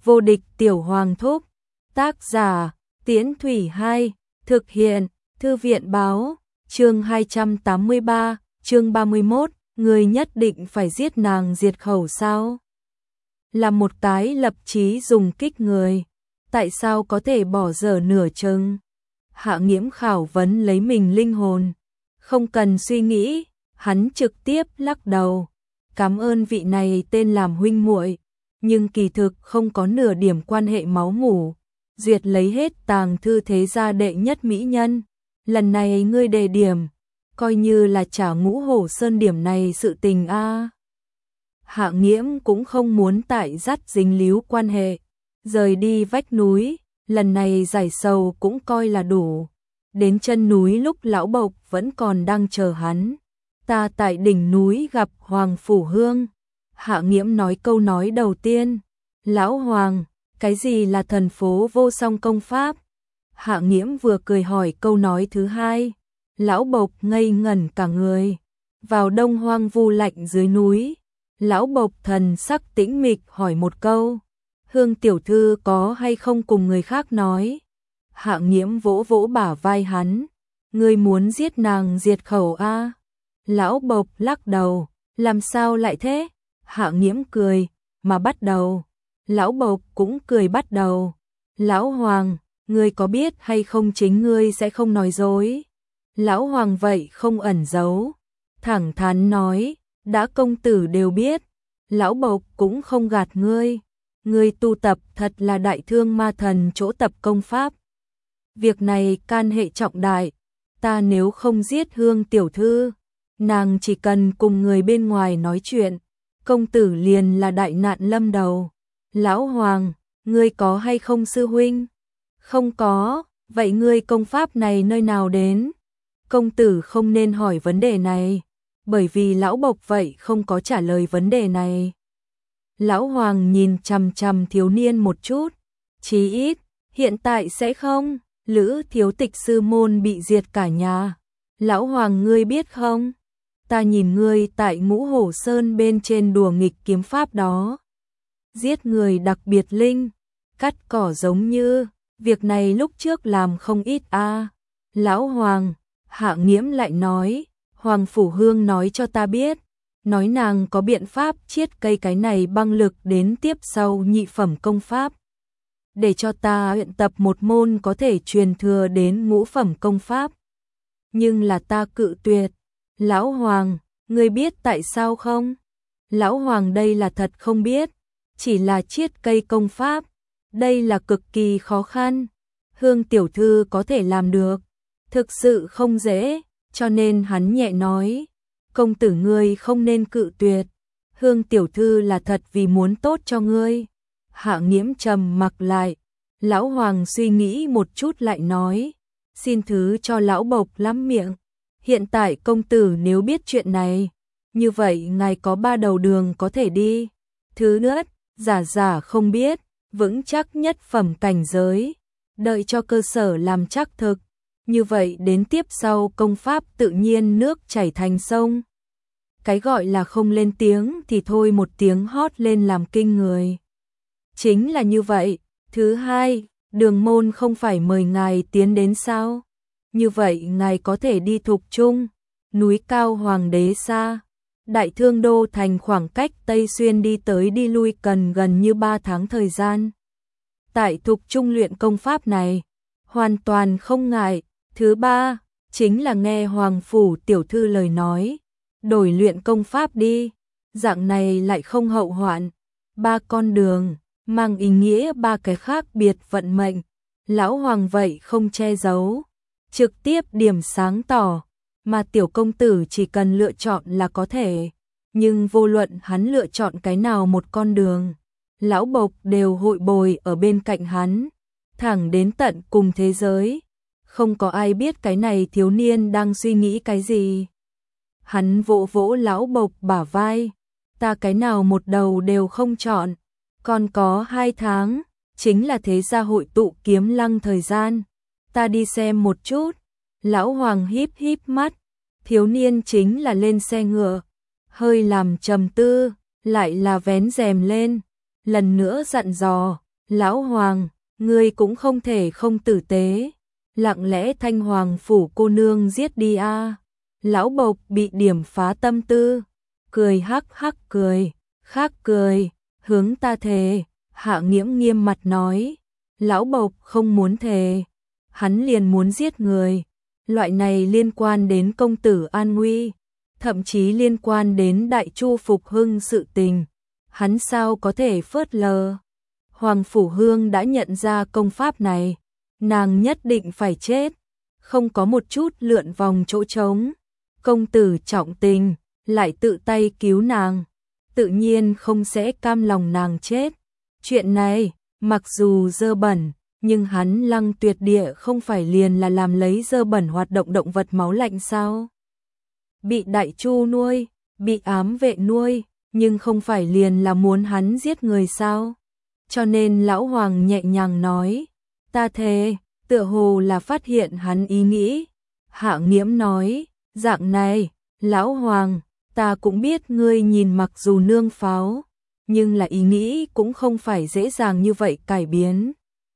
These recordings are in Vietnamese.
Vô địch tiểu hoàng thúc. Tác giả, Tiễn Thủy 2, thực hiện, Thư viện báo, chương 283, chương 31, người nhất định phải giết nàng diệt khẩu sao? Là một cái lập chí dùng kích người, tại sao có thể bỏ dở nửa chừng? Hạ Nghiễm khảo vấn lấy mình linh hồn, không cần suy nghĩ, hắn trực tiếp lắc đầu. Cảm ơn vị này tên làm huynh muội, nhưng kỳ thực không có nửa điểm quan hệ máu mủ. Duyệt lấy hết tàng thư thế gia đệ nhất mỹ nhân, lần này ngươi đề điểm, coi như là trả Ngũ Hổ Sơn điểm này sự tình a. Hạ Nghiễm cũng không muốn tại dắt dính líu quan hệ, rời đi vách núi, lần này giải sầu cũng coi là đủ. Đến chân núi lúc lão Bộc vẫn còn đang chờ hắn. Ta tại đỉnh núi gặp Hoàng Phủ Hương. Hạ Nghiễm nói câu nói đầu tiên. Lão Hoàng, cái gì là thần phố vô song công pháp? Hạ Nghiễm vừa cười hỏi câu nói thứ hai. Lão Bộc ngây ngẩn cả người. Vào đông hoang vu lạnh dưới núi, lão Bộc thần sắc tĩnh mịch hỏi một câu. Hương tiểu thư có hay không cùng người khác nói? Hạ Nghiễm vỗ vỗ bả vai hắn. Ngươi muốn giết nàng diệt khẩu a? Lão Bộc lắc đầu. Làm sao lại thế? Hạ Nghiễm cười, mà bắt đầu. Lão Bộc cũng cười bắt đầu. Lão Hoàng, ngươi có biết hay không chính ngươi sẽ không nói dối? Lão Hoàng vậy không ẩn giấu, thẳng thắn nói, đã công tử đều biết, lão Bộc cũng không gạt ngươi. Ngươi tu tập thật là đại thương ma thần chỗ tập công pháp. Việc này can hệ trọng đại, ta nếu không giết Hương tiểu thư, nàng chỉ cần cùng người bên ngoài nói chuyện, công tử liền là đại nạn lâm đầu. Lão Hoàng, ngươi có hay không sư huynh? Không có, vậy ngươi công pháp này nơi nào đến? Công tử không nên hỏi vấn đề này, bởi vì lão Bộc vậy không có trả lời vấn đề này. Lão Hoàng nhìn chằm chằm thiếu niên một chút, chí ít, hiện tại sẽ không. Lữ thiếu tịch sư môn bị diệt cả nhà. Lão Hoàng ngươi biết không? Ta nhìn ngươi tại Ngũ Hổ Sơn bên trên đùa nghịch kiếm pháp đó. Giết người đặc biệt linh, cắt cỏ giống như, việc này lúc trước làm không ít a. Lão Hoàng, Hạ Nghiễm lại nói, Hoàng Phủ Hương nói cho ta biết, nói nàng có biện pháp chiết cây cái này băng lực đến tiếp sau nhị phẩm công pháp. Để cho ta luyện tập một môn có thể truyền thừa đến ngũ phẩm công pháp. Nhưng là ta cự tuyệt. Lão Hoàng, ngươi biết tại sao không? Lão Hoàng đây là thật không biết, chỉ là chiết cây công pháp, đây là cực kỳ khó khăn. Hương tiểu thư có thể làm được, thực sự không dễ, cho nên hắn nhẹ nói, công tử ngươi không nên cự tuyệt. Hương tiểu thư là thật vì muốn tốt cho ngươi. Hạ Nghiễm trầm mặc lại, lão Hoàng suy nghĩ một chút lại nói, xin thứ cho lão Bộc lắm miệng. Hiện tại công tử nếu biết chuyện này, như vậy ngài có ba đầu đường có thể đi. Thứ nhất, giả không biết, vững chắc nhất phẩm cảnh giới, đợi cho cơ sở làm chắc thực, như vậy đến tiếp sau công pháp tự nhiên nước chảy thành sông. Cái gọi là không lên tiếng thì thôi, một tiếng hót lên làm kinh người. Chính là như vậy. Thứ hai, Đường môn không phải mời ngài tiến đến sao? Như vậy ngài có thể đi Thục Trung, núi cao Hoàng đế xa. Đại Thương Đô thành khoảng cách Tây Xuyên đi tới đi lui cần gần như 3 tháng thời gian. Tại Thục Trung luyện công pháp này, hoàn toàn không ngại. Thứ ba, chính là nghe Hoàng Phủ tiểu thư lời nói, đổi luyện công pháp đi, dạng này lại không hậu hoạn. 3 con đường, mang ý nghĩa 3 cái khác biệt vận mệnh. Lão Hoàng vậy không che giấu, trực tiếp điểm sáng tỏ, mà tiểu công tử chỉ cần lựa chọn là có thể. Nhưng vô luận hắn lựa chọn cái nào một con đường, lão Bộc đều hội bồi ở bên cạnh hắn, thẳng đến tận cùng thế giới. Không có ai biết cái này thiếu niên đang suy nghĩ cái gì. Hắn vỗ vỗ lão Bộc bả vai, ta cái nào một đầu đều không chọn, còn có 2 tháng, chính là thế gia hội tụ kiếm lăng thời gian. Ta đi xem một chút. Lão Hoàng híp híp mắt, thiếu niên chính là lên xe ngựa, hơi làm trầm tư, lại là vén rèm lên, lần nữa dặn dò, Lão Hoàng, ngươi cũng không thể không tử tế. Lặng lẽ Thanh Hoàng phủ cô nương giết đi a. Lão Bộc bị điểm phá tâm tư, cười hắc hắc cười, khác cười, hướng ta thề. Hạ Nghiễm nghiêm mặt nói, Lão Bộc không muốn thề, hắn liền muốn giết người. Loại này liên quan đến công tử an nguy, thậm chí liên quan đến Đại Chu phục hưng sự tình, hắn sao có thể phớt lờ. Hoàng Phủ Hương đã nhận ra công pháp này, nàng nhất định phải chết, không có một chút lượn vòng chỗ trống. Công tử trọng tình, lại tự tay cứu nàng, tự nhiên không sẽ cam lòng nàng chết. Chuyện này, mặc dù dơ bẩn, nhưng hắn Lăng Tuyệt Địa không phải liền là làm lấy dơ bẩn hoạt động động vật máu lạnh sao? Bị Đại Chu nuôi, bị ám vệ nuôi, nhưng không phải liền là muốn hắn giết người sao? Cho nên Lão Hoàng nhẹ nhàng nói, ta thề, tựa hồ là phát hiện hắn ý nghĩ. Hạ Nghiễm nói, dạng này, Lão Hoàng, ta cũng biết ngươi nhìn mặc dù nương pháo, nhưng là ý nghĩ cũng không phải dễ dàng như vậy cải biến.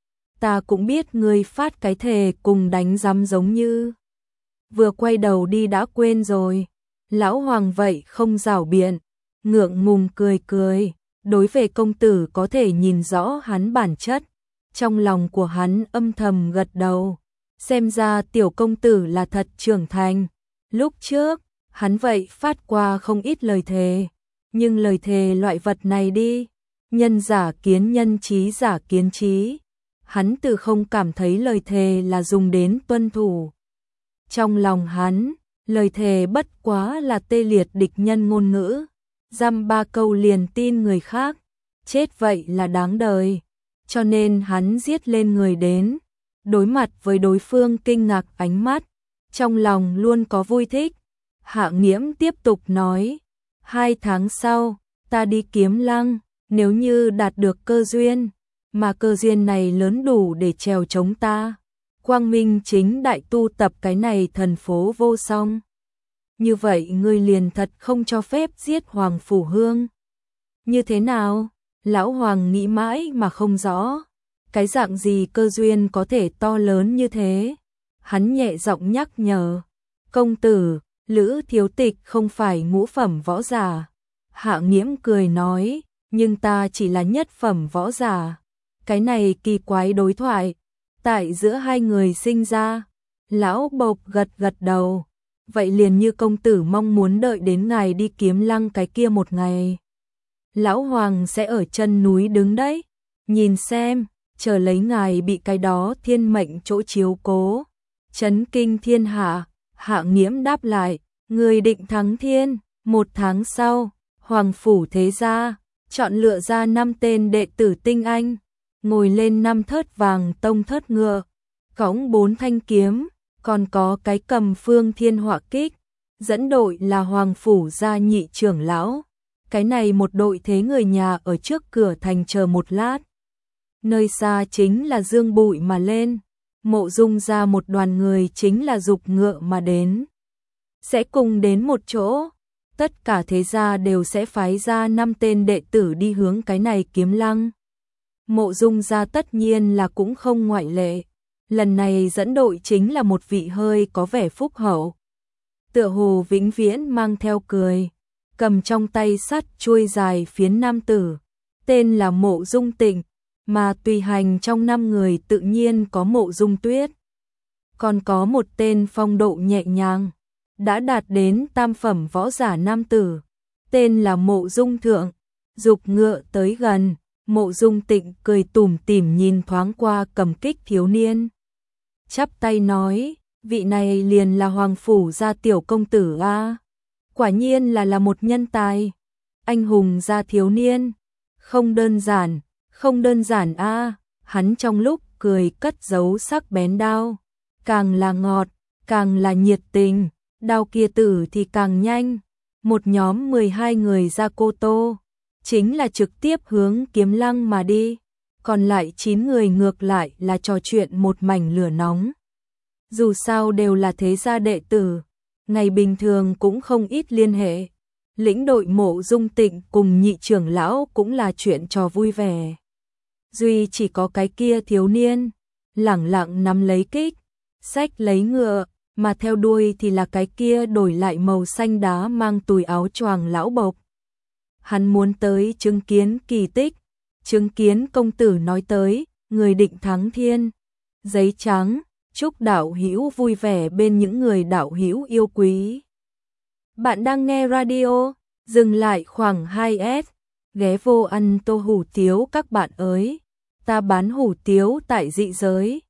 Ta cũng biết ngươi phát cái thề cùng đánh rắm giống như. Vừa quay đầu đi đã quên rồi. Lão Hoàng vậy không giảo biện, ngượng ngùng cười cười, đối về công tử có thể nhìn rõ hắn bản chất. Trong lòng của hắn âm thầm gật đầu, xem ra tiểu công tử là thật trưởng thành. Lúc trước, hắn vậy phát qua không ít lời thề, nhưng lời thề loại vật này đi, nhân giả kiến nhân trí giả kiến trí. Hắn từ không cảm thấy lời thề là dùng đến tuân thủ. Trong lòng hắn, lời thề bất quá là tê liệt địch nhân ngôn ngữ, dăm ba câu liền tin người khác, chết vậy là đáng đời. Cho nên hắn giết lên người đến, đối mặt với đối phương kinh ngạc ánh mắt, trong lòng luôn có vui thích. Hạ Nghiễm tiếp tục nói, 2 tháng sau, ta đi Kiếm Lăng, nếu như đạt được cơ duyên, mà cơ duyên này lớn đủ để trèo chống ta, quang minh chính đại tu tập cái này thần phố vô song. Như vậy ngươi liền thật không cho phép giết Hoàng Phủ Hương. Như thế nào? Lão Hoàng nghĩ mãi mà không rõ, cái dạng gì cơ duyên có thể to lớn như thế. Hắn nhẹ giọng nhắc nhở, công tử, Lữ thiếu tịch không phải ngũ phẩm võ giả. Hạ Nghiễm cười nói, nhưng ta chỉ là nhất phẩm võ giả. Cái này kỳ quái đối thoại, tại giữa hai người sinh ra. Lão Bộc gật gật đầu, vậy liền như công tử mong muốn đợi đến ngài đi Kiếm Lăng cái kia một ngày. Lão Hoàng sẽ ở chân núi đứng đấy, nhìn xem, chờ lấy ngài bị cái đó thiên mệnh chỗ chiếu cố. Chấn kinh thiên hạ. Hạ Nghiễm đáp lại, người định thắng thiên. 1 tháng sau, Hoàng Phủ Thế Gia chọn lựa ra 5 tên đệ tử tinh anh, ngồi lên 5 thớt vàng tông thớt ngựa, cõng 4 thanh kiếm, còn có cái cầm phương thiên họa kích, dẫn đội là Hoàng Phủ Gia nhị trưởng lão. Cái này một đội thế người nhà ở trước cửa thành chờ một lát. Nơi xa chính là dương bụi mà lên, Mộ Dung ra một đoàn người chính là dục ngựa mà đến. Sẽ cùng đến một chỗ, tất cả thế gia đều sẽ phái ra 5 tên đệ tử đi hướng cái này Kiếm Lăng. Mộ Dung ra tất nhiên là cũng không ngoại lệ. Lần này dẫn đội chính là một vị hơi có vẻ phúc hậu, tựa hồ vĩnh viễn mang theo cười, cầm trong tay sắt chuôi dài phiến nam tử, tên là Mộ Dung Tịnh, mà tùy hành trong 5 người tự nhiên có Mộ Dung Tuyết. Còn có một tên phong độ nhẹ nhàng, đã đạt đến tam phẩm võ giả nam tử, tên là Mộ Dung Thượng. Dục ngựa tới gần, Mộ Dung Tịnh cười tủm tỉm nhìn thoáng qua cầm kích thiếu niên, chắp tay nói, vị này liền là Hoàng Phủ Gia tiểu công tử a. Quả nhiên là một nhân tài. Anh hùng gia thiếu niên, không đơn giản a. Hắn trong lúc cười cất giấu sắc bén đao, càng là ngọt, càng là nhiệt tình, đao kia tử thì càng nhanh. Một nhóm 12 người ra Cô Tô, chính là trực tiếp hướng Kiếm Lăng mà đi, còn lại 9 người ngược lại là trò chuyện một mảnh lửa nóng. Dù sao đều là thế gia đệ tử, ngày bình thường cũng không ít liên hệ. Lĩnh đội Mộ Dung Tịnh cùng nhị trưởng lão cũng là chuyện trò vui vẻ. duy chỉ có cái kia thiếu niên, lẳng lặng nắm lấy kích, xách lấy ngựa, mà theo đuôi thì là cái kia đổi lại màu xanh đá mang túi áo choàng lão bộc. Hắn muốn tới chứng kiến kỳ tích, chứng kiến công tử nói tới, người định thắng thiên. Giấy trắng, chúc đạo hữu vui vẻ bên những người đạo hữu yêu quý. Bạn đang nghe radio, dừng lại khoảng 2S, ghé vô ăn tô hủ tiếu các bạn ơi. Ta bán hủ tiếu tại dị giới.